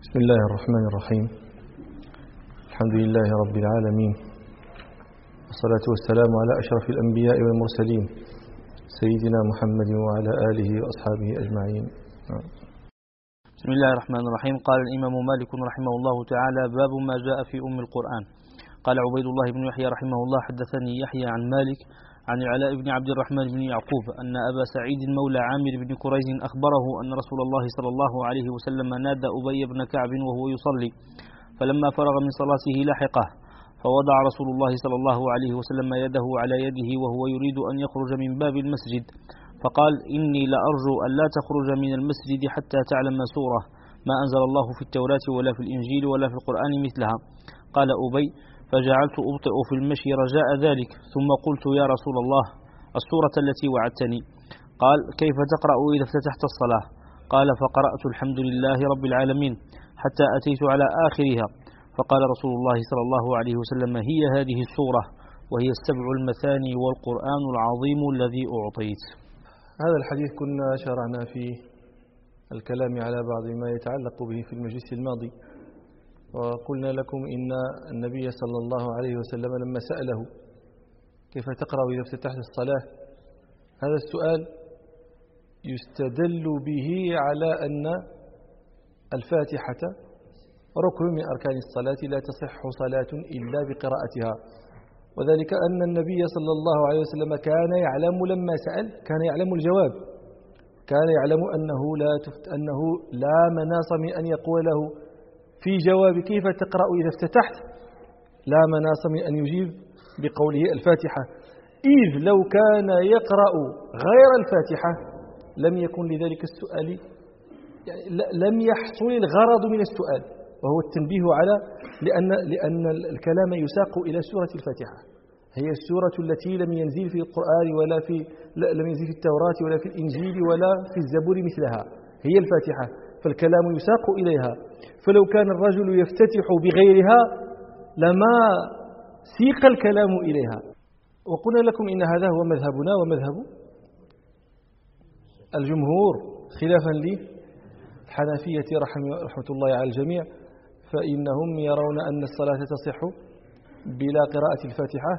بسم الله الرحمن الرحيم. الحمد لله رب العالمين، والصلاة والسلام على أشرف الأنبياء والمرسلين سيدنا محمد وعلى آله وأصحابه أجمعين. بسم الله الرحمن الرحيم. قال الإمام مالك رحمه الله تعالى: باب ما جاء في أم القرآن. قال عبيد الله بن يحيى رحمه الله: حدثني يحيى عن مالك عن العلاء بن عبد الرحمن بن يعقوب أن أبا سعيد مولى عامر بن كريز أخبره أن رسول الله صلى الله عليه وسلم نادى أبي بن كعب وهو يصلي، فلما فرغ من صلاته لحقه، فوضع رسول الله صلى الله عليه وسلم يده على يده وهو يريد أن يخرج من باب المسجد، فقال: إني لأرجو أن لا تخرج من المسجد حتى تعلم سورة ما أنزل الله في التوراة ولا في الإنجيل ولا في القرآن مثلها. قال أبي: فجعلت أبطئ في المشي رجاء ذلك، ثم قلت: يا رسول الله، السورة التي وعدتني. قال: كيف تقرأ إذا افتتحت الصلاة؟ قال: فقرأت الحمد لله رب العالمين حتى أتيت على آخرها، فقال رسول الله صلى الله عليه وسلم: هي هذه السورة، وهي السبع المثاني والقرآن العظيم الذي أعطيت. هذا الحديث كنا شرعنا في الكلام على بعض ما يتعلق به في المجلس الماضي، وقلنا لكم إن النبي صلى الله عليه وسلم لما سأله: كيف تقرأ إذا افتتحت الصلاة؟ هذا السؤال يستدل به على أن الفاتحة ركن من أركان الصلاة، لا تصح صلاة إلا بقراءتها، وذلك أن النبي صلى الله عليه وسلم كان يعلم لما سأل، كان يعلم الجواب، كان يعلم أنه لا مناص من أن يقول له في جواب كيف تقرأ إذا افتتحت، لا مناص من أن يجيب بقوله الفاتحة، إذ لو كان يقرأ غير الفاتحة لم يكن لذلك السؤال، يعني لم يحصل الغرض من السؤال، وهو التنبيه على لأن الكلام يساق إلى سورة الفاتحة، هي السورة التي لم ينزل في القرآن لم ينزل في التوراة ولا في الإنجيل ولا في الزبور مثلها، هي الفاتحة، فالكلام يساق إليها، فلو كان الرجل يفتتح بغيرها لما سيق الكلام إليها. وقلنا لكم إن هذا هو مذهبنا ومذهب الجمهور، خلافا للحنفية رحمة الله على الجميع، فإنهم يرون أن الصلاة تصح بلا قراءة الفاتحة،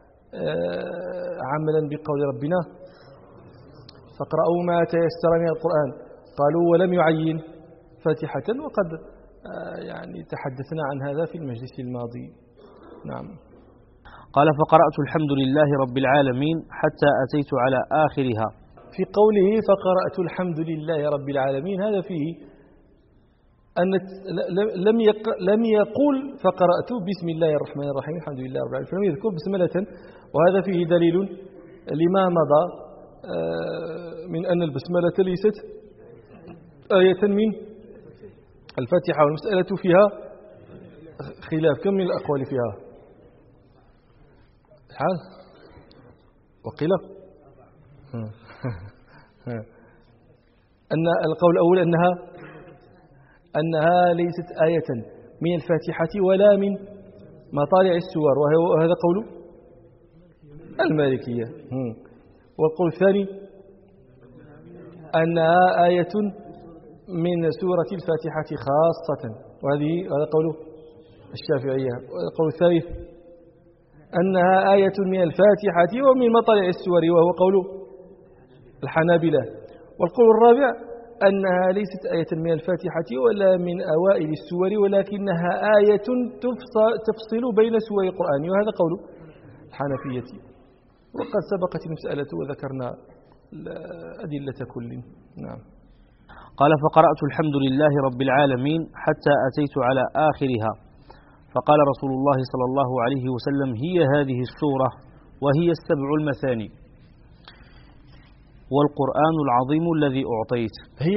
عملا بقول ربنا: فاقرأوا ما تيسر من القرآن. قالوا ولم يعين فاتحة، وقد يعني تحدثنا عن هذا في المجلس الماضي. نعم. قال: فقرأت الحمد لله رب العالمين حتى أتيت على آخرها. في قوله فقرأت الحمد لله رب العالمين هذا فيه أن لم يقل فقرأت بسم الله الرحمن الرحيم الحمد لله رب العالمين، فلم يذكر بسملة، وهذا فيه دليل لما مضى من أن البسملة ليست آية من الفاتحة، والمسألة فيها خلاف، كم من الأقوال فيها؟ حال وقيل أن القول الأول أنها ليست آية من الفاتحة ولا من مطالع السور، وهذا قول المالكية. والقول الثاني أنها آية من سورة الفاتحة خاصة، وهذا قول الشافعية. والقول الثالث أنها آية من الفاتحة ومن مطالع السور، وهو قول الحنابلة. والقول الرابع أنها ليست آية من الفاتحة ولا من أوائل السور، ولكنها آية تفصل بين سور القرآن، وهذا قول الحنفية. وقد سبقت المسألة وذكرنا أدلة كل. نعم. قال: فقرأت الحمد لله رب العالمين حتى أتيت على آخرها، فقال رسول الله صلى الله عليه وسلم: هي هذه السورة، وهي السبع المثاني والقرآن العظيم الذي أعطيت. هي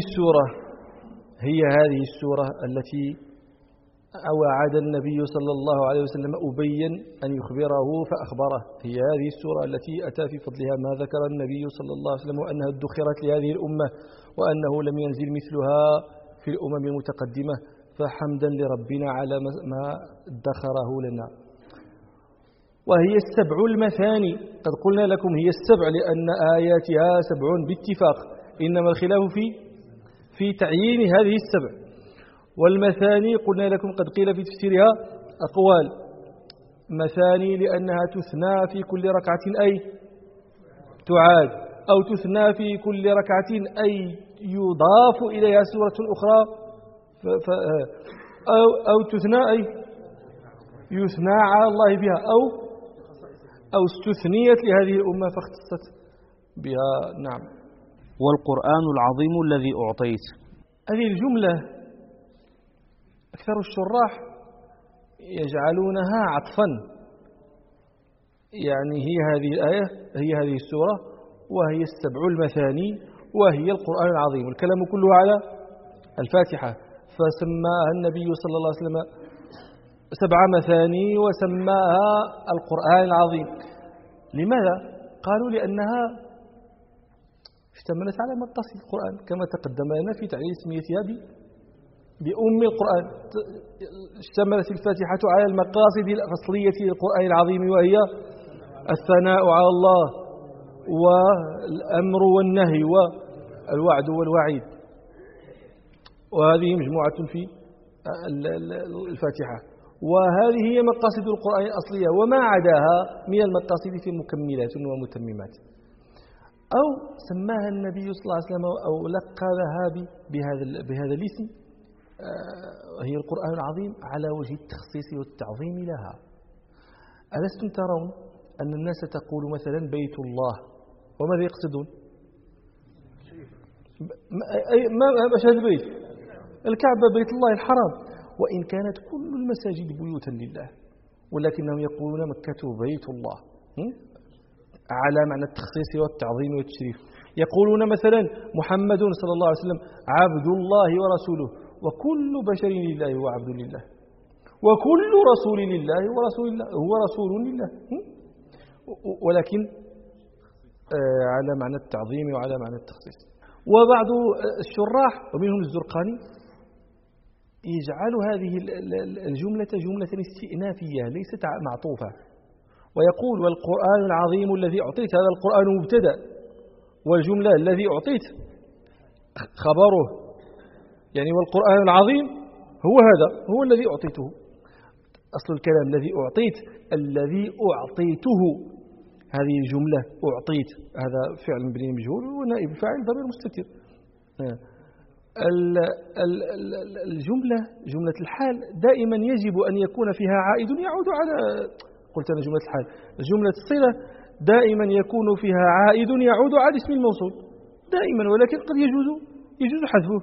هذه السورة التي وعد النبي صلى الله عليه وسلم أبيا أن يخبره فأخبره، هي هذه السورة التي أتى في فضلها ما ذكر النبي صلى الله عليه وسلم، وأنها ادخرت لهذه الأمة، وأنه لم ينزل مثلها في الأمم المتقدمة، فحمدا لربنا على ما ادخره لنا. وهي السبع المثاني، قد قلنا لكم هي السبع لأن آياتها سبع باتفاق، إنما الخلاف في تعيين هذه السبع. والمثاني قلنا لكم قد قيل في تفسيرها أقوال. مثاني لأنها تثنى في كل ركعة أي تعاد، أو تثنى في كل ركعة أي يضاف إليها سورة أخرى، أو تثنى أي يثنى على الله بها، أو استثنيت لهذه الأمة فاختصت بها. نعم. والقرآن العظيم الذي أعطيت. هذه الجملة أكثر الشراح يجعلونها عطفا، يعني هي هذه الآية هي هذه السورة وهي السبع المثاني وهي القرآن العظيم، الكلام كله على الفاتحة، فسماها النبي صلى الله عليه وسلم سبع مثاني وسماها القرآن العظيم. لماذا؟ قالوا لأنها اشتملت على مقاصد القرآن كما تقدم لنا في تعليل تسميتها بأم القرآن. اشتملت الفاتحة على المقاصد الأصلية للقرآن العظيم، وهي الثناء على الله والأمر والنهي والوعد والوعيد، وهذه مجموعة في الفاتحة، وهذه هي مقاصد القرآن الأصلية، وما عداها من المقاصد في مكملات ومتممات. أو سماها النبي صلى الله عليه وسلم أو لقبها بهذا الاسم، هي القرآن العظيم على وجه التخصيص والتعظيم لها. ألستم ترون أن الناس تقول مثلا بيت الله، وماذا يقصدون؟ مش هذا البيت؟ الكعبة، بيت الله الحرام، وإن كانت كل المساجد بيوتا لله، ولكنهم يقولون مكة بيت الله على معنى التخصيص والتعظيم والتشريف. يقولون مثلا محمد صلى الله عليه وسلم عبد الله ورسوله، وكل بشر لله هو عبد لله، وكل رسول لله هو رسول الله، هو رسول لله، ولكن على معنى التعظيم وعلى معنى التخصيص. وبعض الشراح ومنهم الزرقاني يجعل هذه الجملة جملة استئنافية ليست معطوفة، ويقول والقرآن العظيم الذي أعطيت، هذا القرآن مبتدأ، والجملة الذي أعطيت خبره، يعني والقرآن العظيم هو هذا، هو الذي أعطيته. أصل الكلام الذي أعطيت، الذي أعطيته، هذه الجملة أعطيت هذا فعل مبني مجهول ونائب الفاعل ضمير مستتر. الجملة جملة الحال دائما يجب أن يكون فيها عائد يعود على، قلت أنا جملة الحال، جملة الصلة دائما يكون فيها عائد يعود على اسم الموصول دائما، ولكن قد يجوز حذفه.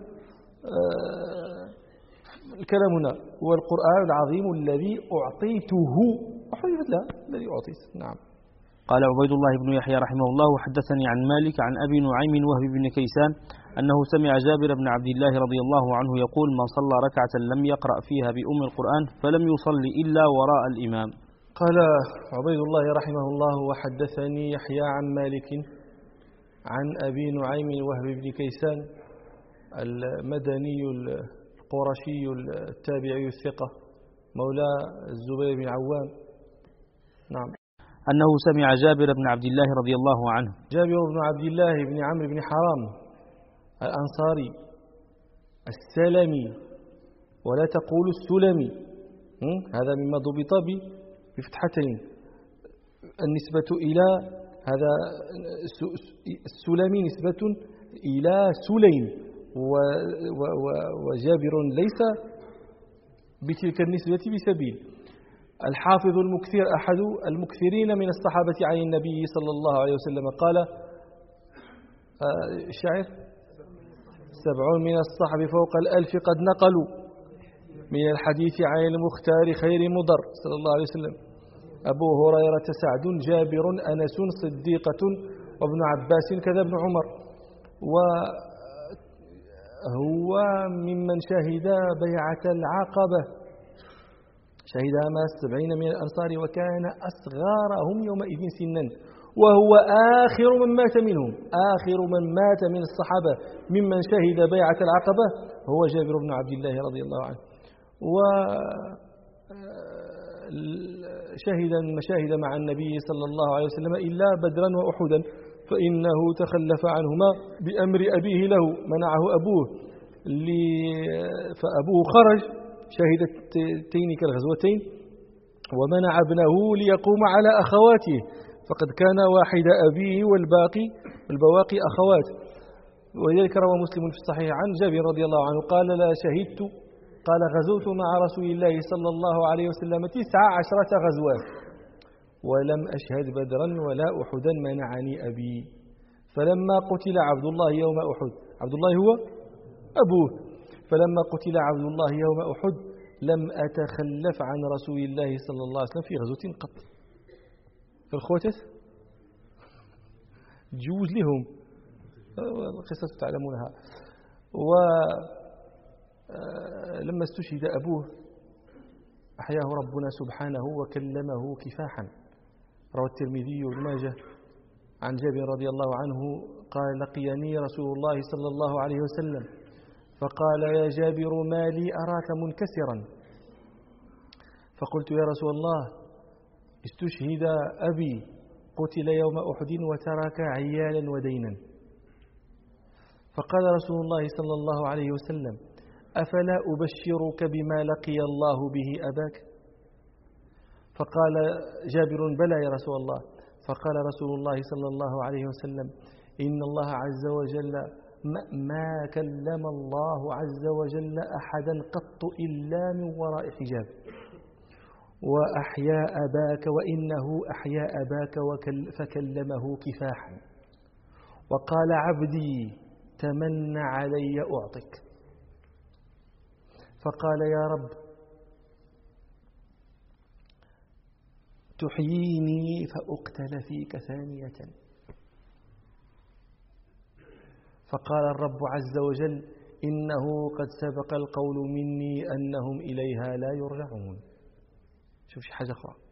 الكلام هنا هو القرآن العظيم الذي أعطيته، وحذفت لا الذي أعطيت. نعم. قال عبيد الله بن يحيى رحمه الله وحدثني عن مالك عن أبي نعيم وهب بن كيسان أنه سمع جابر بن عبد الله رضي الله عنه يقول من صلى ركعة لم يقرأ فيها بأم القرآن فلم يصلي إلا وراء الإمام. قال عبيد الله رحمه الله وحدثني يحيى عن مالك عن أبي نعيم وهب بن كيسان المدني القرشي التابعي الثقة مولى الزبير بن عوام. نعم. أنه سمع جابر بن عبد الله رضي الله عنه. جابر بن عبد الله بن عمرو بن حرام الأنصاري السلمي، ولا تقول السلمي، هذا مما ضبط بفتحتين، النسبة إلى هذا السلمي نسبة إلى سليم، وجابر ليس بتلك النسبة بسبيل. الحافظ المكثر أحد المكثرين من الصحابة عن النبي صلى الله عليه وسلم قال الشاعر 70 من الصحب فوق 1000 قد نقلوا من الحديث عن المختار خير مضر صلى الله عليه وسلم. أبو هريرة سعد جابر أنس صديقة وابن عباس كذا ابن عمر، وهو ممن شهد بيعة العقبة، شهدها مع 70 من الأنصار وكان أصغرهم يومئذ سنا، وهو آخر من مات منهم، آخر من مات من الصحابة ممن شهد بيعة العقبة هو جابر بن عبد الله رضي الله عنه، وشهد المشاهد مع النبي صلى الله عليه وسلم إلا بدرا وأحدا، فإنه تخلف عنهما بأمر أبيه له، منعه أبوه فأبوه خرج شهد تلك الغزوتين ومنع ابنه ليقوم على أخواته، فقد كان واحد أبيه والبواقي أخوات. ولذلك روى مسلم في الصحيح عن جابر رضي الله عنه قال لا شهدت، قال غزوت مع رسول الله صلى الله عليه وسلم 19 غزوات ولم أشهد بدرا ولا أحدا منعني أبي. فلما قتل عبد الله يوم أحد، عبد الله هو أبوه، فلما قتل عبد الله يوم أحد لم أتخلف عن رسول الله صلى الله عليه وسلم في غزوة قط. فالخوتة جوز لهم القصة تعلمونها. ولما استشهد أبوه أحياه ربنا سبحانه وكلمه كفاحا. روى الترمذي وابن ماجه عن جابر رضي الله عنه قال لقيني رسول الله صلى الله عليه وسلم فقال يا جابر ما لي أراك منكسرا؟ فقلت يا رسول الله استشهد أبي قتل يوم أحد وترك عيالا ودينا. فقال رسول الله صلى الله عليه وسلم أفلا أبشرك بما لقي الله به أباك؟ فقال جابر بلى يا رسول الله. فقال رسول الله صلى الله عليه وسلم إن الله عز وجل ما كلم الله عز وجل أحدا قط إلا من وراء حجاب، وأحيا أباك وإنه أحيا أباك فكلمه كفاحا، وقال عبدي تمن علي أعطك. فقال يا رب تحييني فأقتل فيك ثانية. فقال الرب عز وجل إنه قد سبق القول مني أنهم إليها لا يرجعون. شوف شي حاجة أخرى.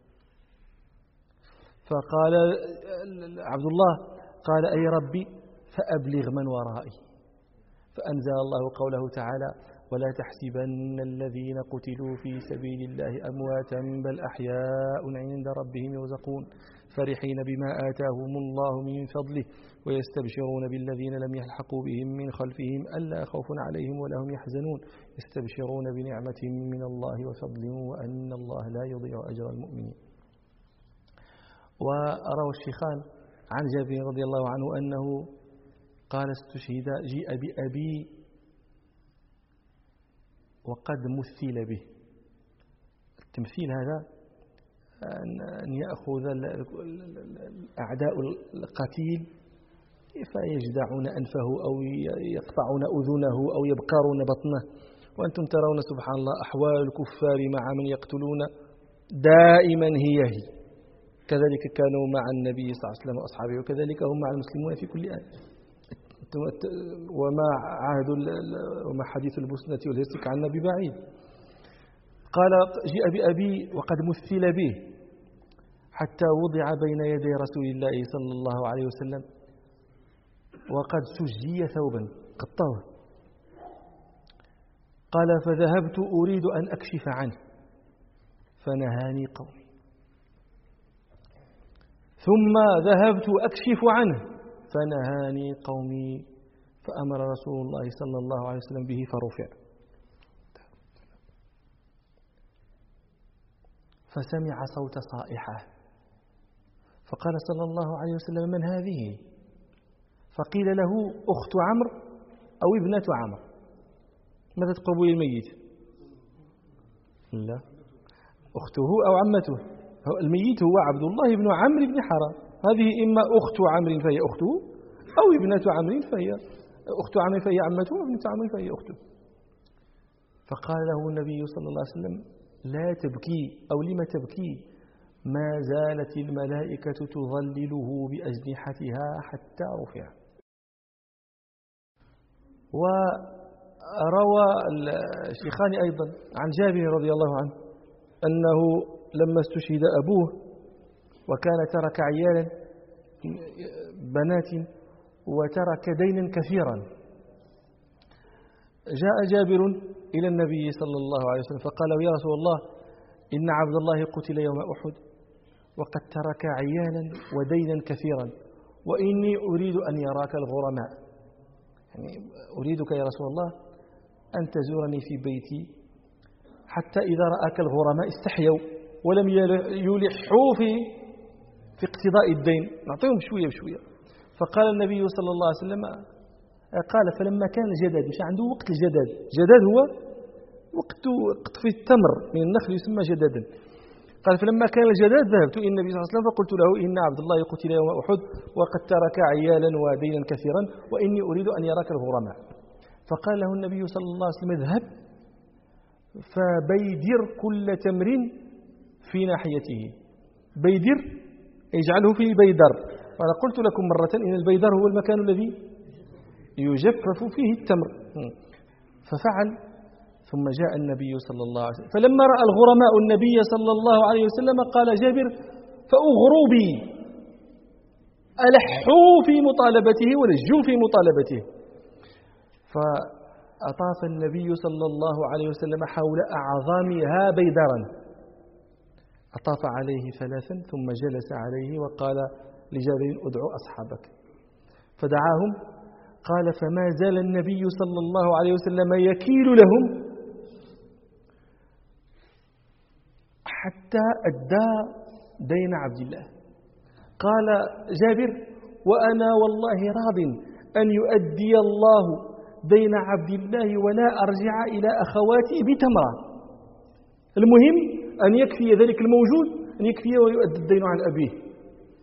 فقال عبد الله قال أي ربي فأبلغ من ورائي. فأنزل الله قوله تعالى ولا تحسبن الذين قتلوا في سبيل الله أمواتا بل أحياء عند ربهم يرزقون فرحين بما آتاهم الله من فضله ويستبشرون بالذين لم يلحقوا بهم من خلفهم ألا خوف عليهم ولا هم يحزنون يستبشرون بنعمة من الله وفضل وأن الله لا يضيع أجر المؤمنين. وروى الشيخان عن جابر رضي الله عنه أنه قال استشهد جيء بأبي وقد مثل به. التمثيل هذا أن يأخذ أعداء القتيل فيجدعون أنفه أو يقطعون أذنه أو يبقرون بطنه. وأنتم ترون سبحان الله أحوال الكفار مع من يقتلون دائما هي كذلك كانوا مع النبي صلى الله عليه وسلم وأصحابه وكذلك هم مع المسلمون في كل آن. وما حديث البسنة والهرسك عن النبي بعيد. قال جيء بأبي وقد مثل به حتى وضع بين يدي رسول الله صلى الله عليه وسلم وقد سجي ثوبا قطوه. قال فذهبت أريد أن أكشف عنه فنهاني قومي ثم ذهبت أكشف عنه فنهاني قومي فأمر رسول الله صلى الله عليه وسلم به فرفع. فسمع صوت صائحة فقال صلى الله عليه وسلم من هذه؟ فقيل له أخت عمرو أو ابنة عمرو. ماذا تقرب للميت؟ لا أخته أو عمته. الميت هو عبد الله بن عمرو بن حرام. هذه إما أخت عمرو فهي أخته أو ابنة عمرو فهي أخت عمرو فهي عمته وابنة عمرو فهي أخته. فقال له النبي صلى الله عليه وسلم لا تبكي أو لم تبكي ما زالت الملائكة تظلله بأجنحتها حتى رفع. وروى الشيخان أيضا عن جابر رضي الله عنه أنه لما استشهد أبوه وكان ترك عيالا بنات وترك دينا كثيرا جاء جابر إلى النبي صلى الله عليه وسلم فقال يا رسول الله إن عبد الله قتل يوم أحد وقد ترك عيالا ودينا كثيرا وإني أريد أن يراك الغرماء. يعني أريدك يا رسول الله أن تزورني في بيتي حتى إذا رأك الغرماء استحيوا ولم يلحوا في اقتضاء الدين، نعطيهم شوية بشوية. فقال النبي صلى الله عليه وسلم قال فلما كان الجداد، مش عنده وقت الجداد، جداد هو وقت قطف التمر من النخل يسمى جدادا. قال فلما كان الجداد ذهبت إلى النبي صلى الله عليه وسلم فقلت له إن عبد الله قتل يوم أحد وقد ترك عيالا ودينا كثيرا وإني أريد أن يراك الغرماء. فقال له النبي صلى الله عليه وسلم اذهب فبيدر كل تمر في ناحيته. بيدر يجعله في بيدر، وأنا قلت لكم مرة إن البيدر هو المكان الذي يجفف فيه التمر. ففعل، ثم جاء النبي صلى الله عليه وسلم فلما رأى الغرماء النبي صلى الله عليه وسلم قال جابر فأغروا بي، ألحوا في مطالبته ولجوا في مطالبته. فأطاف النبي صلى الله عليه وسلم حول أعظامها بيدرا، أطاف عليه ثلاثا ثم جلس عليه وقال لجابر ادعوا أصحابك، فدعاهم. قال فما زال النبي صلى الله عليه وسلم يكيل لهم حتى أدى دين عبد الله. قال جابر وأنا والله راض أن يؤدي الله دين عبد الله ولا أرجع إلى أخواتي بتمرة، المهم أن يكفي ذلك الموجود، أن يكفي ويؤدي الدين عن أبيه.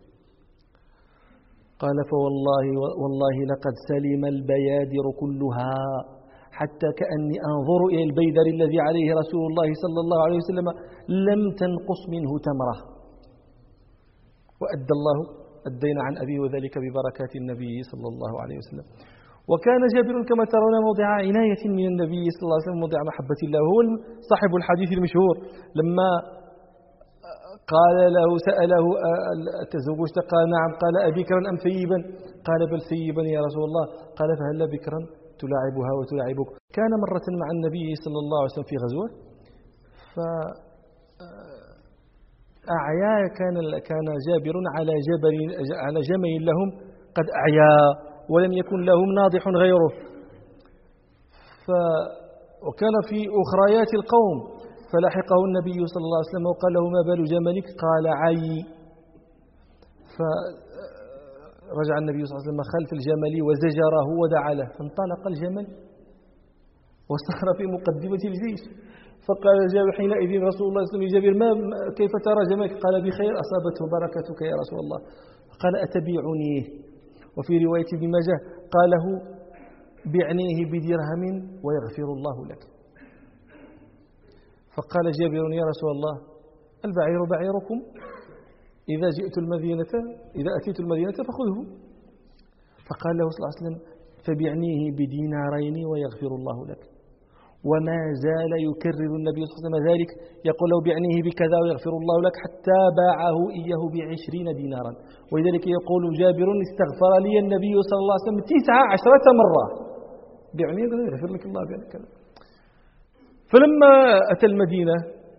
قال والله لقد سلم البيادر كلها حتى كأني أنظر إلى البيدر الذي عليه رسول الله صلى الله عليه وسلم لم تنقص منه تمرة، وأدى الله الدين عن أبيه وذلك ببركات النبي صلى الله عليه وسلم. وكان جابر كما ترون موضع عناية من النبي صلى الله عليه وسلم، موضع محبة الله، وهو صاحب الحديث المشهور لما قال له سأله تزوجت؟ قال نعم. قال أبكرا أم ثيبا؟ قال بل ثيبا يا رسول الله. قال فهل بكرا تلاعبها وتلاعبك؟ كان مرة مع النبي صلى الله عليه وسلم في غزوة فأعيا، كان جابر على جمل لهم قد أعيا ولم يكن لهم ناضح غيره، وكان في أخريات القوم، فلحقه النبي صلى الله عليه وسلم وقال له ما بال جملك؟ قال عي. فرجع النبي صلى الله عليه وسلم خلف الجمل وزجره ودعا له، فانطلق الجمل وصار في مقدمة الجيش. فقال جابر حينئذ رسول الله صلى الله عليه وسلم جابر كيف ترى جملك؟ قال بخير أصابته بركتك يا رسول الله. قال أتبيعنيه؟ وفي رواية ابن ماجه قاله بعنيه بدرهم ويغفر الله لك. فقال جابر يا رسول الله البعير بعيركم، إذا أتيت المدينة فخذه. فقال له صلى الله عليه وسلم فبعنيه بدينارين ويغفر الله لك. وما زال يكرر النبي صلى الله عليه وسلم ذلك، يقول له بعنيه بكذا ويغفر الله لك، حتى باعه إياه ب20 دينارا. ولذلك يقول جابر استغفر لي النبي صلى الله عليه وسلم 19 مرة، بعنيه يغفر لك الله بكذا. فلما أتى المدينة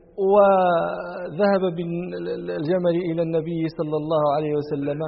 وذهب بالجمل إلى النبي صلى الله عليه وسلم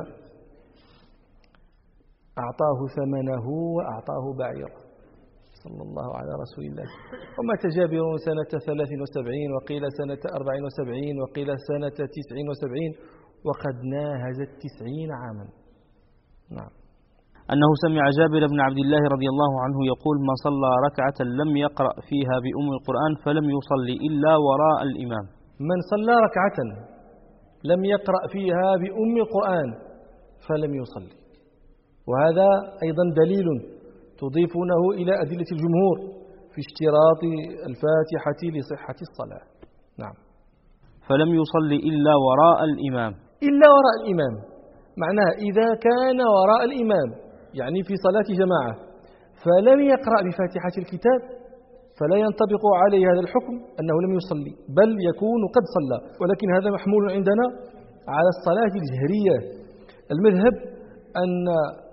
أعطاه ثمنه وأعطاه بعيره صلى الله على رسول الله. ومات جابر سنة 73 وقيل سنة 74 وقيل سنة 79 وقد ناهز 90 عاما. نعم. أنه سمع جابر بن عبد الله رضي الله عنه يقول ما صلى ركعة لم يقرأ فيها بأم القرآن فلم يصلي إلا وراء الإمام. من صلى ركعة لم يقرأ فيها بأم القرآن فلم يصلي. وهذا أيضا دليل تضيفونه إلى أدلة الجمهور في اشتراط الفاتحة لصحة الصلاة. نعم. فلم يصلي إلا وراء الإمام. إلا وراء الإمام معناها إذا كان وراء الإمام يعني في صلاة جماعة فلم يقرأ بفاتحة الكتاب فلا ينطبق عليه هذا الحكم أنه لم يصلي، بل يكون قد صلى. ولكن هذا محمول عندنا على الصلاة الجهرية. المذهب أن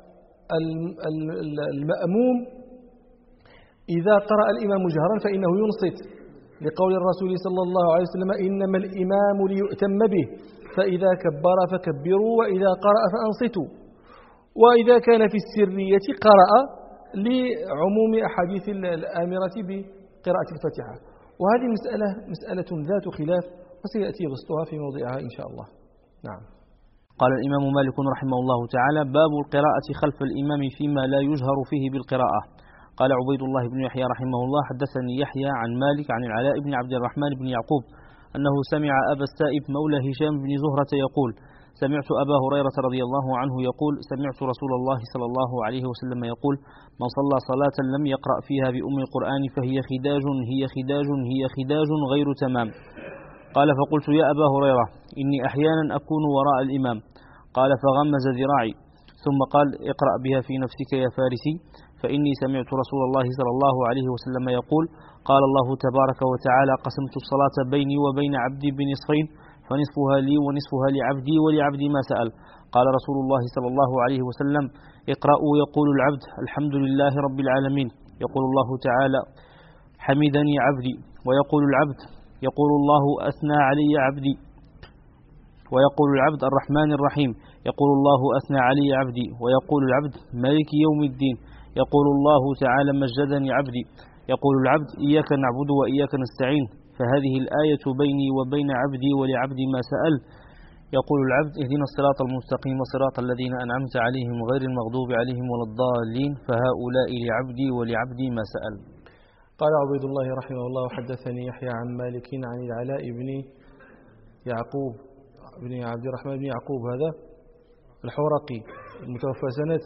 المأموم إذا قرأ الإمام جهرا فإنه ينصت، لقول الرسول صلى الله عليه وسلم إنما الإمام ليؤتم به، فإذا كبر فكبروا وإذا قرأ فأنصتوا. وإذا كان في السرية قرأ لعموم أحاديث الآمرة بقراءة الفاتحة. وهذه مسألة ذات خلاف وسيأتي بسطها في موضعها إن شاء الله. نعم. قال الإمام مالك رحمه الله تعالى: باب القراءة خلف الإمام فيما لا يجهر فيه بالقراءة. قال عبيد الله بن يحيى رحمه الله: حدثني يحيى عن مالك عن العلاء بن عبد الرحمن بن يعقوب أنه سمع أبا السائب مولى هشام بن زهرة يقول: سمعت أبا هريرة رضي الله عنه يقول: سمعت رسول الله صلى الله عليه وسلم يقول: من صلى صلاة لم يقرأ فيها بأم القرآن فهي خداج هي خداج غير تمام. قال: فقلت: يا أبا هريرة، إني أحيانا أكون وراء الإمام. قال: فغمز ذراعي ثم قال: اقرأ بها في نفسك يا فارسي، فإني سمعت رسول الله صلى الله عليه وسلم يقول: قال الله تبارك وتعالى: قسمت الصلاة بيني وبين عبدي بنصفين، فنصفها لي ونصفها لعبدي ولعبدي ما سأل. قال رسول الله صلى الله عليه وسلم: اقرأوا. يقول العبد: الحمد لله رب العالمين. يقول الله تعالى: حمدني عبدي. ويقول العبد: يقول الله: أثنى علي عبدي. ويقول العبد: الرحمن الرحيم. يقول الله: أثنى علي عبدي. ويقول العبد: مالك يوم الدين. يقول الله تعالى: مجدني عبدي. يقول العبد: إياك نعبد وإياك نستعين، فهذه الآية بيني وبين عبدي ولعبدي ما سأل. يقول العبد: اهدنا الصراط المستقيم صراط الذين أنعمت عليهم غير المغضوب عليهم ولا الضالين، فهؤلاء لعبدي ولعبدي ما سأل. قال عبيد الله رحمه الله: حدثني يحيى عن مالك عن العلاء بن يعقوب بن عبد الرحمن بن يعقوب، هذا الحورقي المتوفى سنة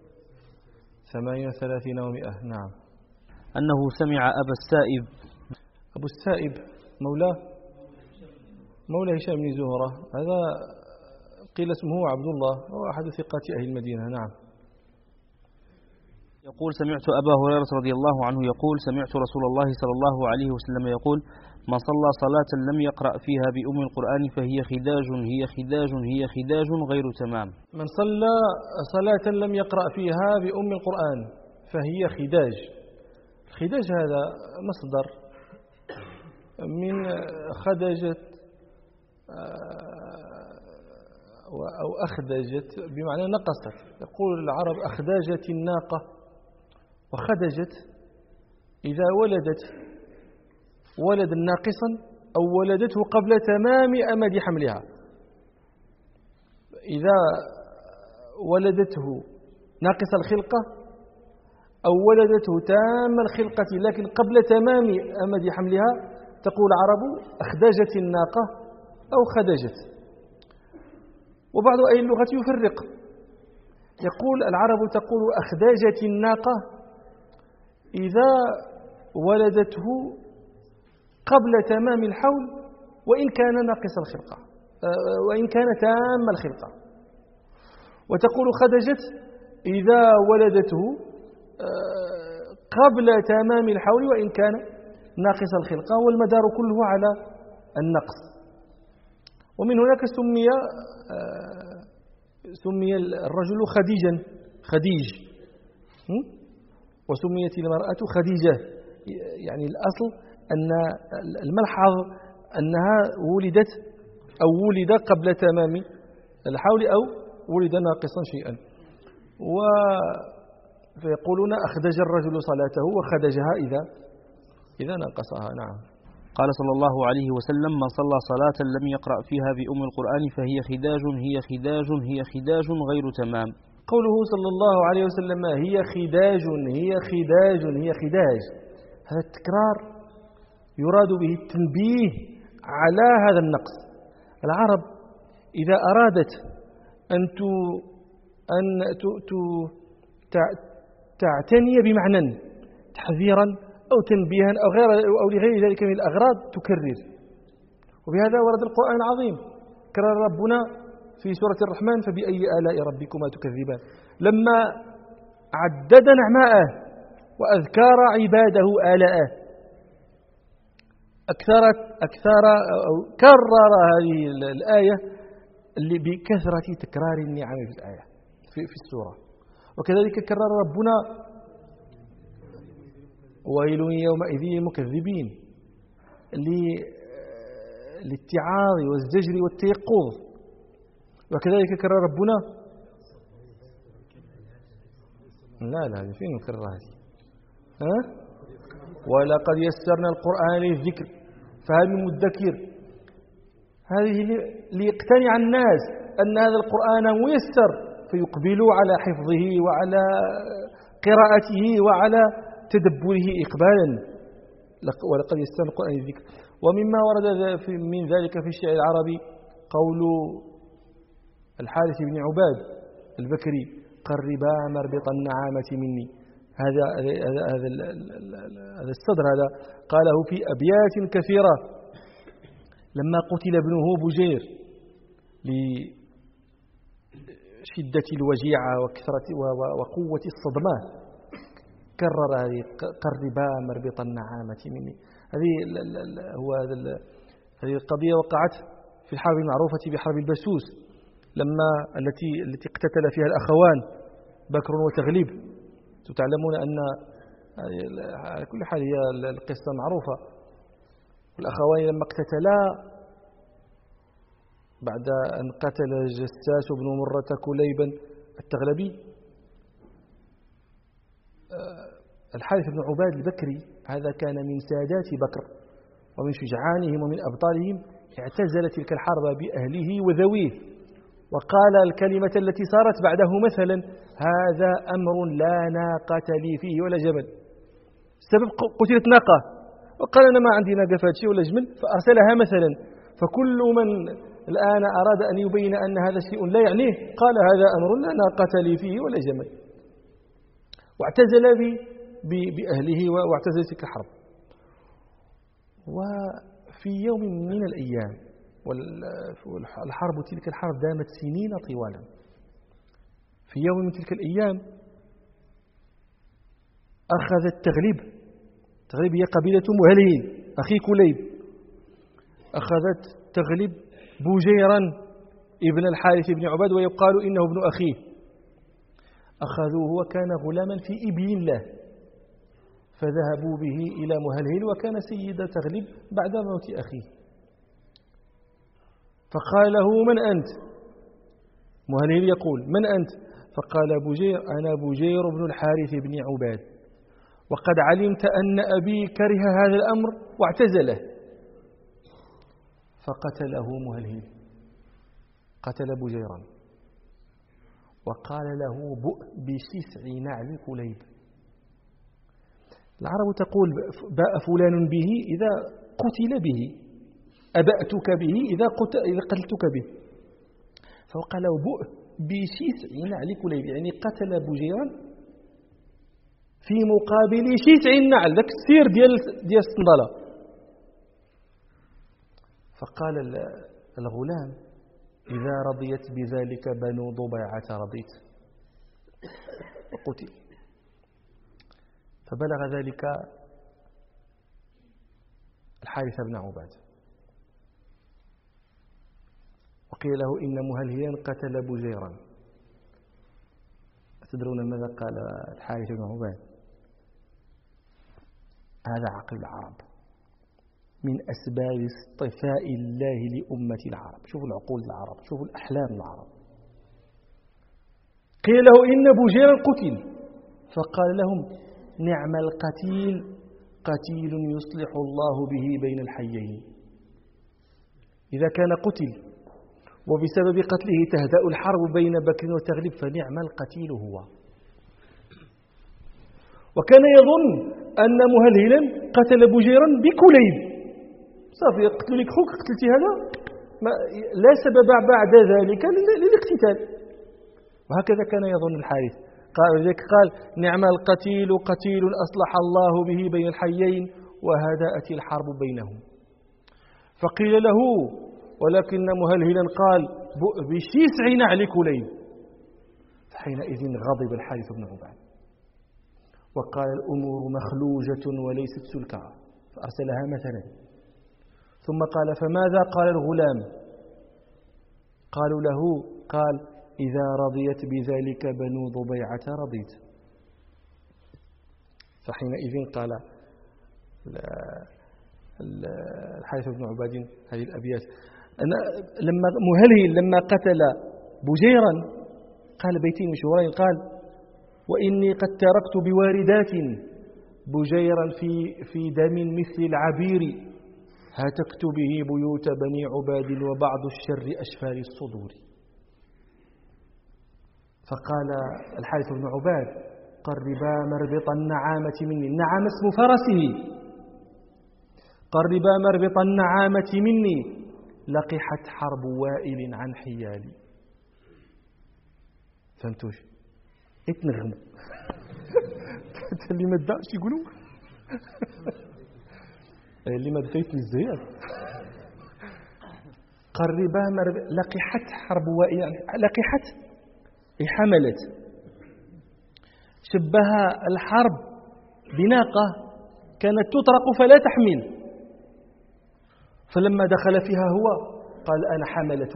38 و100. نعم. أنه سمع أبا السائب. أبو السائب مولى هشام بن زهرة، هذا قيل اسمه عبد الله، هو أحد ثقات أهل المدينة. نعم. يقول: سمعت أبا هريرة رضي الله عنه يقول: سمعت رسول الله صلى الله عليه وسلم يقول: من صلى صلاة لم يقرأ فيها بأم القرآن فهي خداج غير تمام. من صلى صلاة لم يقرأ فيها بأم القرآن فهي خداج. الخداج هذا مصدر من خدجت أو أخدجت بمعنى نقصت. يقول العرب: أخداجت الناقة. وخدجت إذا ولدت ولدا ناقصا أو ولدته قبل تمام أمد حملها. إذا ولدته ناقص الخلقة أو ولدته تام الخلقة لكن قبل تمام أمد حملها تقول العرب: أخدجت الناقة أو خدجت. وبعض أهل اللغة يفرق، يقول العرب تقول: أخدجت الناقة إذا ولدته قبل تمام الحول وإن كان ناقص الخلقة وإن كان تام الخلقة. وتقول خدجت إذا ولدته قبل تمام الحول وإن كان ناقص الخلقة، والمدار كله على النقص. ومن هناك سمي الرجل خديج وسميت المرأة خديجة. يعني الأصل أن الملحظ أنها ولدت أو ولد قبل تمام الحول أو ولد ناقصا شيئا. فيقولون: أخدج الرجل صلاته وخدجها إذا ناقصها. نعم. قال صلى الله عليه وسلم: من صلى صلاة لم يقرأ فيها بأم القرآن فهي خداج غير تمام. قوله صلى الله عليه وسلم هي خداج هذا التكرار يراد به التنبيه على هذا النقص. العرب إذا أرادت أن تعتني بمعنى تحذيرا أو تنبيها أو لغير ذلك من الأغراض تكرر. وبهذا ورد القرآن العظيم. كرر ربنا في سورة الرحمن: فبأي آلاء ربكما تكذبان. لما عدد نعماءه وأذكار عباده آلاءه أو كرر هذه الآية اللي بكثرة تكرار النعم في الآية في السورة. وكذلك كرر ربنا: ويل يومئذ للمكذبين، للاتعاظ والزجر والتيقظ. وكذلك كرر ربنا: لا فين نكررها هذه؟ ولقد يسرنا القرآن للذكر فهل من مدكر. هذه ليقتنع الناس أن هذا القرآن ميسر فيقبلوا على حفظه وعلى قراءته وعلى تدبره إقبالا. ولقد يسرنا القرآن للذكر. ومما ورد من ذلك في الشعر العربي قول الحارث بن عباد البكري: قربا مربط النعامة مني. هذا الصدر هذا قاله في أبيات كثيرة لما قتل ابنه بجير لشدة الوجيعة وقوة الصدمات، كرر هذه: قربا مربط النعامة مني. هذه القضية وقعت في الحرب المعروفة بحرب البسوس، التي اقتتل فيها الأخوان بكر وتغليب. تعلمون أن على كل حال هي القصة معروفة. الأخوان لما اقتتلا بعد أن قتل جساس بن مرة كليبا التغلبي، الحارث بن عباد البكري هذا كان من سادات بكر ومن شجعانهم ومن أبطالهم، اعتزل تلك الحرب بأهله وذويه، وقال الكلمة التي صارت بعده مثلا: هذا أمر لا ناقة لي فيه ولا جمل. السبب قتلت ناقة، وقال أنا ما عندي ناقة فهذا الشيء ولا جمل، فأرسلها مثلا. فكل من الآن أراد أن يبين أن هذا شيء لا يعنيه قال: هذا أمر لا ناقة لي فيه ولا جمل، واعتزل بأهله واعتزل تلك الحرب. وفي يوم من الأيام، والحرب تلك الحرب دامت سنين طوالا، في يوم من تلك الأيام أخذت تغلب هي قبيلة مهلهين أخي كليب، أخذت تغلب بوجيرا ابن الحارث بن عباد ويقال إنه ابن أخيه. أخذوه وكان غلاما في إبل له، فذهبوا به إلى مهلهل وكان سيد تغلب بعد موت أخيه. فقال له: من أنت؟ مهلهل يقول: من أنت؟ فقال بوجير: أنا بوجير بن الحارث بن عباد، وقد علمت أن أبي كره هذا الأمر واعتزله. فقتله مهلهل، قتل بوجيرا، وقال له: بؤ بشسع نعل كليب. العرب تقول: باء فلان به إذا قتل به، أبأتك به إذا قتلتك به. فقال له: بؤ بشسع نعل كليب، يعني قتل بوجيرا في مقابل شسع النعل، ذاك السير ديال الصندلة. فقال الغلام: إذا رضيت بذلك بنو ضبيعة رضيت، وقتل. فبلغ ذلك الحارث بن عباد، وقيل له: إن مهلهلا قتل بجيرا. تدرون ماذا قال الحارث بن عباد؟ هذا عقل العرب من أسباب اصطفاء الله لأمة العرب. شوفوا العقول العرب، شوفوا الأحلام العرب. قيل له: إن بجيرا قتل. فقال لهم: نعم القتيل، قتيل يصلح الله به بين الحيين. إذا كان قتل وبسبب قتله تهدأ الحرب بين بكر وتغلب فنعم القتيل هو. وكان يظن أن مهلهلا قتل بجيرا بكليب، صافي قتلوا لك خوك، قتلتي هذا، لا سبب بعد ذلك للاقتتال. وهكذا كان يظن الحارث. قال: نعم القتيل، قتيل أصلح الله به بين الحيين وهدأت الحرب بينهم. فقيل له: ولكن مهلهلا قال: بؤ بشسع نعل كليب. فحينئذ غضب الحارث بن عباد وقال: الأمور مخلوجة وليست سلكا، فأرسلها مثلا. ثم قال: فماذا قال الغلام؟ قالوا له: قال: إذا رضيت بذلك بنو ضبيعة رضيت. فحينئذ قال الحارث بن عباد هذه الأبيات: لما قتل بجيرا قال بيتين مشهورين، قال: وإني قد تركت بواردات بجيرا في دم مثل العبير هتكت به بيوت بني عباد وبعض الشر أشفال الصدور. فقال الحارث بن عباد: قربا مربط النعامة مني. النعامة اسم فرسه. قربا مربط النعامة مني لقحت حرب وائل عن حيالي. فهمتوش؟ اتنغموا اللي ما داش يقولوا اللي ما دايت الزياد. قربا لقحت حرب وائل. لقحت حملت. شبه الحرب بناقة كانت تطرق فلا تحمل، فلما دخل فيها هو قال: أنا حملت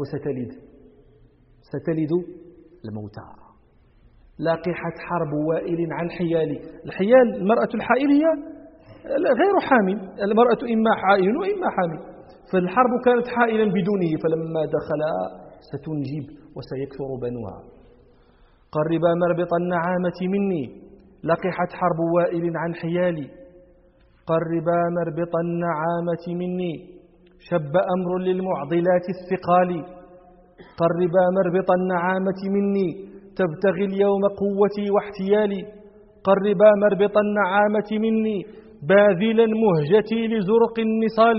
ستلد الموتى. لاقحت حرب وائل عن حيالي. الحيال المرأة الحائل هي غير حامل، المرأة إما حائل وإما حامل، فالحرب كانت حائلا بدونه، فلما دخل ستنجب وسيكثر بنوها. قربا مربط النعامة مني لقحت حرب وائل عن حيالي. قربا مربط النعامة مني شب أمر للمعضلات الثقال. قربا مربط النعامة مني تبتغي اليوم قوتي واحتيالي. قربا مربط النعامة مني باذلا مهجتي لزرق النصال.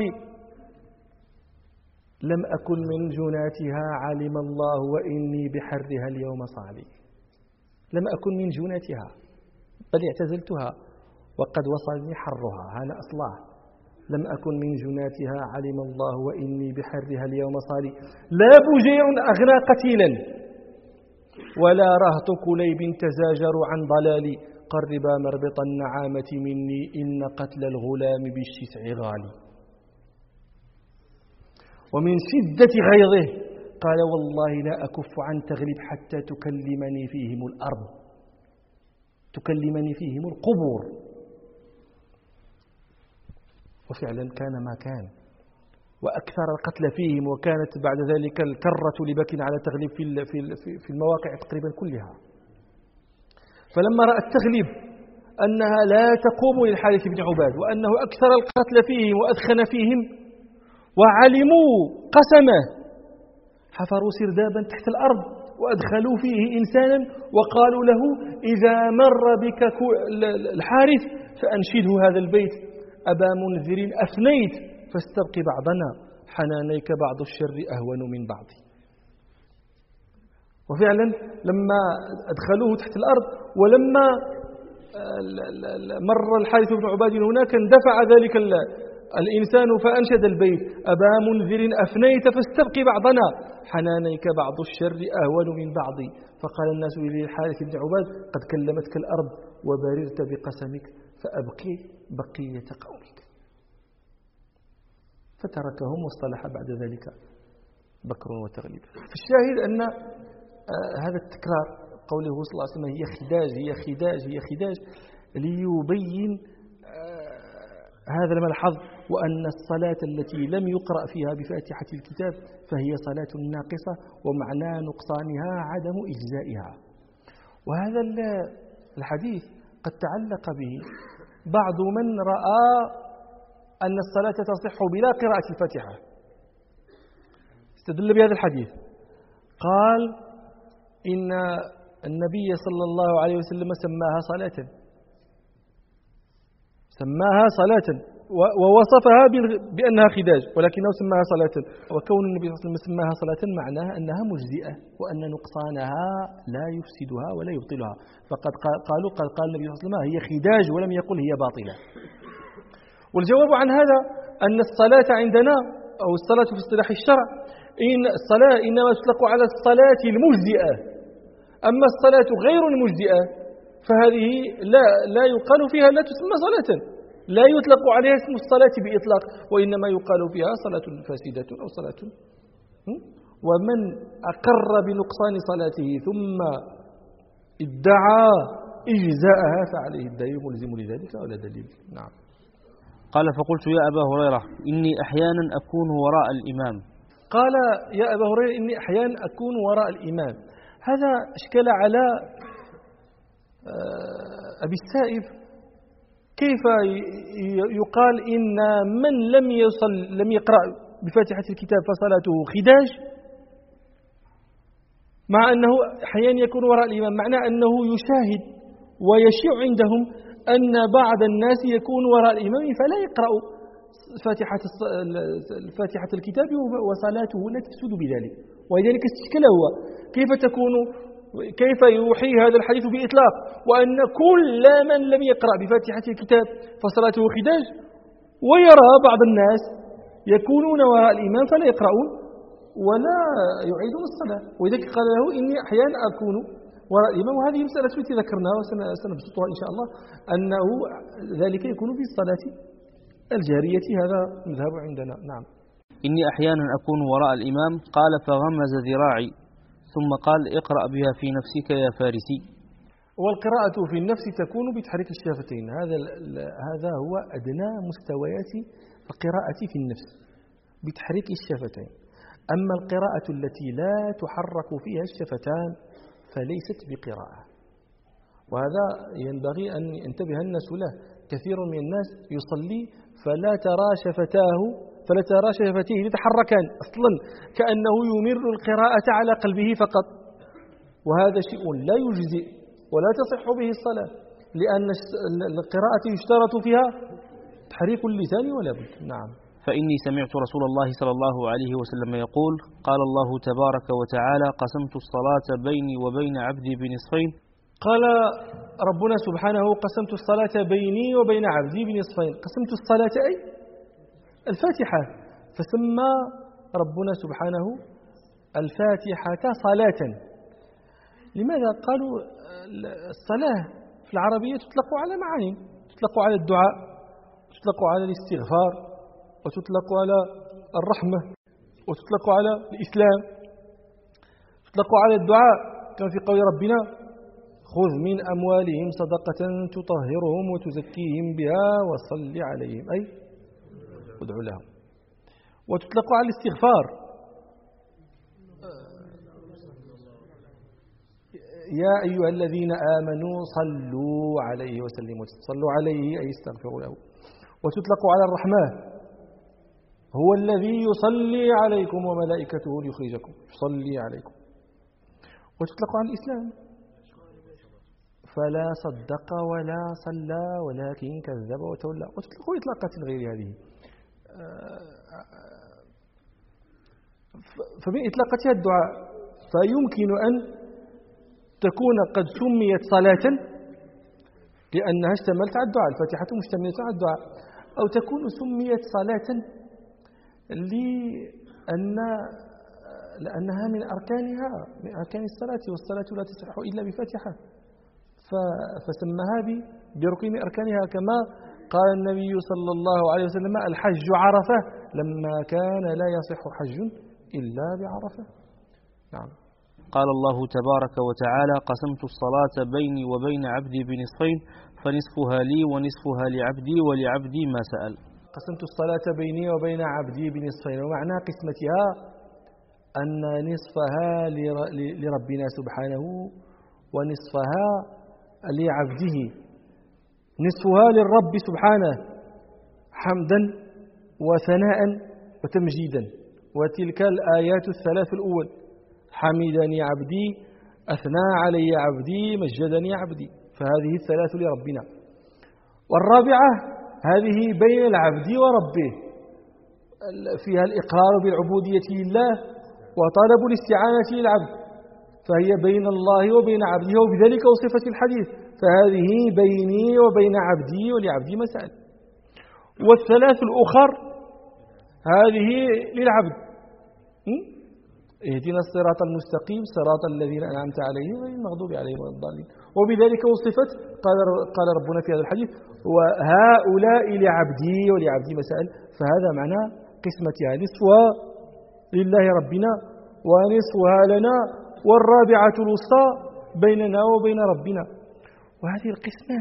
لم أكن من جناتها علم الله وإني بحرها اليوم صالي. لم أكن من جناتها بل اعتزلتها وقد وصلني حرها. أنا أصلاه. لم أكن من جناتها علم الله وإني بحرها اليوم صالي. لا بجير أغنى قتيلا ولا رهط كليب تزاجر عن ضلالي. قربا مربط النعامة مني إن قتل الغلام بالشسع غالي. ومن شدة غيظه قال: والله لا أكف عن تغلب حتى تكلمني فيهم الأرض، تكلمني فيهم القبور. وفعلا كان ما كان، وأكثر القتل فيهم، وكانت بعد ذلك الكرة لبك على تغلب في المواقع تقريبا كلها. فلما رأى التغلب أنها لا تقوم للحارث بن عباد وأنه أكثر القتل فيهم وأدخن فيهم، وعلموا قسمه، حفروا سردابا تحت الأرض وأدخلوا فيه إنسانا وقالوا له: إذا مر بك الحارث فأنشده هذا البيت: أبا منذر أفنيت فاستبق بعضنا حنانيك بعض الشر أهون من بعض. وفعلا لما أدخلوه تحت الأرض ولما مر الحارث بن عباد هناك اندفع ذلك الإنسان فأنشد البيت: أبا منذر أفنيت فاستبق بعضنا حنانيك بعض الشر أهون من بعض. فقال الناس للحارث بن عباد: قد كلمتك الأرض وبررت بقسمك فأبقي بقية قومك. فتركهم واصطلح بعد ذلك بكر وتغليب. فالشاهد أن هذا التكرار قوله صلى الله عليه وسلم: هي خداج هي خداج هي خداج، ليبين هذا الملحظ، وأن الصلاة التي لم يقرأ فيها بفاتحة الكتاب فهي صلاة ناقصة، ومعنى نقصانها عدم إجزائها. وهذا الحديث قد تعلق به بعض من رأى أن الصلاة تصح بلا قراءة الفاتحة، استدل بهذا الحديث. قال: إن النبي صلى الله عليه وسلم سماها صلاة ووصفها بأنها خداج، ولكنه سماها صلاة. وكون النبي صلى الله عليه وسلم سماها صلاة معناها أنها مجزئة، وأن نقصانها لا يفسدها ولا يبطلها. فقد قال النبي صلى الله عليه وسلم: هي خداج، ولم يقل هي باطلة. والجواب عن هذا أن الصلاة عندنا، أو الصلاة في اصطلاح الشرع، إن الصلاة إنما تطلق على الصلاة المجزئة. أما الصلاة غير المجزئة فهذه لا يقال فيها، لا تسمى صلاة، لا يطلق عليها اسم الصلاة بإطلاق، وإنما يقال فيها صلاة فاسدة أو صلاة. ومن أقر بنقصان صلاته ثم ادعى إجزاءها فعليه الدليل ملزم لذلك ولا دليل. نعم. قال: فقلت يا أبا هريرة إني أحيانا أكون وراء الإمام. قال: يا أبا هريرة إني أحيانا أكون وراء الإمام. هذا أشكل على أبي السائب كيف يقال إن من لم يقرأ بفاتحة الكتاب فصلاته خداج، مع أنه أحيانا يكون وراء الإمام، معنى أنه يشاهد ويشيع عندهم أن بعض الناس يكون وراء الإمام فلا يقرأ فاتحة الكتاب وصلاته لا تفسد بذلك. ولذلك استشكل هو كيف يوحي هذا الحديث بإطلاق وأن كل من لم يقرأ بفاتحة الكتاب فصلاته خداج، ويرى بعض الناس يكونون وراء الإمام فلا يقرؤون ولا يعيدون الصلاة. ولذلك قال له إني أحيانا أكون وراء الإمام، وهذه مسألة التي ذكرناها وسنبسطها إن شاء الله، أنه ذلك يكون في الصلاة الجارية. هذا مذهب عندنا. نعم. إني أحيانا أكون وراء الإمام. قال فغمز ذراعي ثم قال اقرأ بها في نفسك يا فارسي. والقراءة في النفس تكون بتحريك الشفتين، هذا هو أدنى مستويات القراءة في النفس بتحريك الشفتين. أما القراءة التي لا تحرك فيها الشفتان فليست بقراءة، وهذا ينبغي أن ينتبه الناس له. كثير من الناس يصلي فلا ترى شفتيه يتحركان أصلا، كأنه يمر القراءة على قلبه فقط، وهذا شيء لا يجزئ ولا تصح به الصلاة، لأن القراءة يشترط فيها تحريك اللسان ولا بد. نعم. فإني سمعت رسول الله صلى الله عليه وسلم يقول قال الله تبارك وتعالى قسمت الصلاة بيني وبين عبدي بنصفين. قال ربنا سبحانه قسمت الصلاة بيني وبين عبدي بنصفين. قسمت الصلاة أي الفاتحة، فسمى ربنا سبحانه الفاتحة صلاة. لماذا؟ قالوا الصلاة في العربية تطلق على معاني، تطلق على الدعاء، تطلق على الاستغفار، وتطلق على الرحمة، وتطلق على الإسلام، تطلق على الدعاء كما في قول ربنا خذ من أموالهم صدقة تطهرهم وتزكيهم بها وصل عليهم، أي ادعو لهم. وتطلق على الاستغفار يا أيها الذين آمنوا صلوا عليه وسلموا، صلوا عليه أي استغفروا له. وتطلق على الرحمة هو الذي يصلي عليكم وملائكته ليخرجكم، يصلي عليكم. وتطلق على الإسلام فلا صدق ولا صلى ولكن كذب وتولى. وتطلق إطلاقات غير هذه، فمن إطلاقتها الدعاء، فيمكن أن تكون قد سميت صلاة لأنها اشتملت على الدعاء، الفاتحة مشتملة على الدعاء، أو تكون سميت صلاة لأنها من أركان الصلاة، والصلاة لا تصح إلا بفاتحة، فسمها بركن أركانها، كما قال النبي صلى الله عليه وسلم الحج عرفة لما كان لا يصح حج إلا بعرفة. نعم. قال الله تبارك وتعالى قسمت الصلاة بيني وبين عبدي بنصفين فنصفها لي ونصفها لعبدي ولعبدي ما سأل. قسمت الصلاة بيني وبين عبدي بنصفين، ومعنى قسمتها أن نصفها لربنا سبحانه ونصفها لعبده. نصفها للرب سبحانه حمدا وثناء وتمجيدا، وتلك الآيات الثلاث الأول حمدني عبدي، أثنى علي عبدي، مجدني عبدي، فهذه الثلاث لربنا. والرابعة هذه بين العبد وربه، فيها الإقرار بالعبودية لله وطلب الاستعانة للعبد، فهي بين الله وبين عبده، وبذلك وصفت الحديث فهذه بيني وبين عبدي ولعبدي ما سأل. والثلاث الأخر هذه للعبد، اهدنا الصراط المستقيم صراط الذين أنعمت عليهم غير المغضوب عليهم ولا الضالين، وبذلك وصفت. قال ربنا في هذا الحديث وهؤلاء لعبدي ولعبدي ما سأل، فهذا معنى قسمتها، نصفها لله ربنا ونصفها لنا، والرابعة الوسطى بيننا وبين ربنا. وهذه القسمة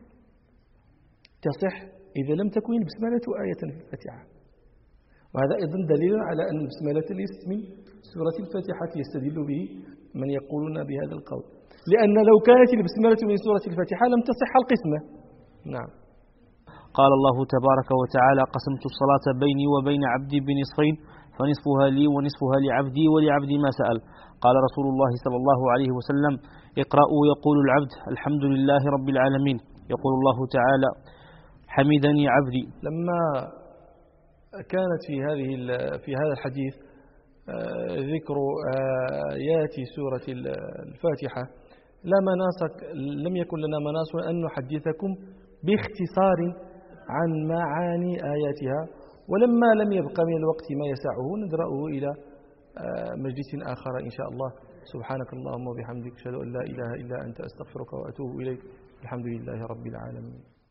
تصح إذا لم تكن البسملة آية في الفاتحة، وهذا أيضا دليل على أن البسملة ليست من سورة الفاتحة يستدل به من يقولون بهذا القول. لأن لو كانت البسملة من سورة الفاتحة لم تصح القسمة. نعم. قال الله تبارك وتعالى قسمت الصلاة بيني وبين عبدي بنصفين فنصفها لي ونصفها لعبدي ولعبدي ما سأل. قال رسول الله صلى الله عليه وسلم اقرأوا يقول العبد الحمد لله رب العالمين، يقول الله تعالى حمدني عبدي. لما كانت في هذا الحديث ذكر آيات سورة الفاتحة لم يكن لنا مناص أن نحدثكم باختصار عن معاني آياتها، ولما لم يبق من الوقت ما يسعه ندرأه إلى مجلس آخر إن شاء الله. سبحانك اللهم وبحمدك أشهد أن لا إله إلا أنت أستغفرك وأتوب إليك. الحمد لله رب العالمين.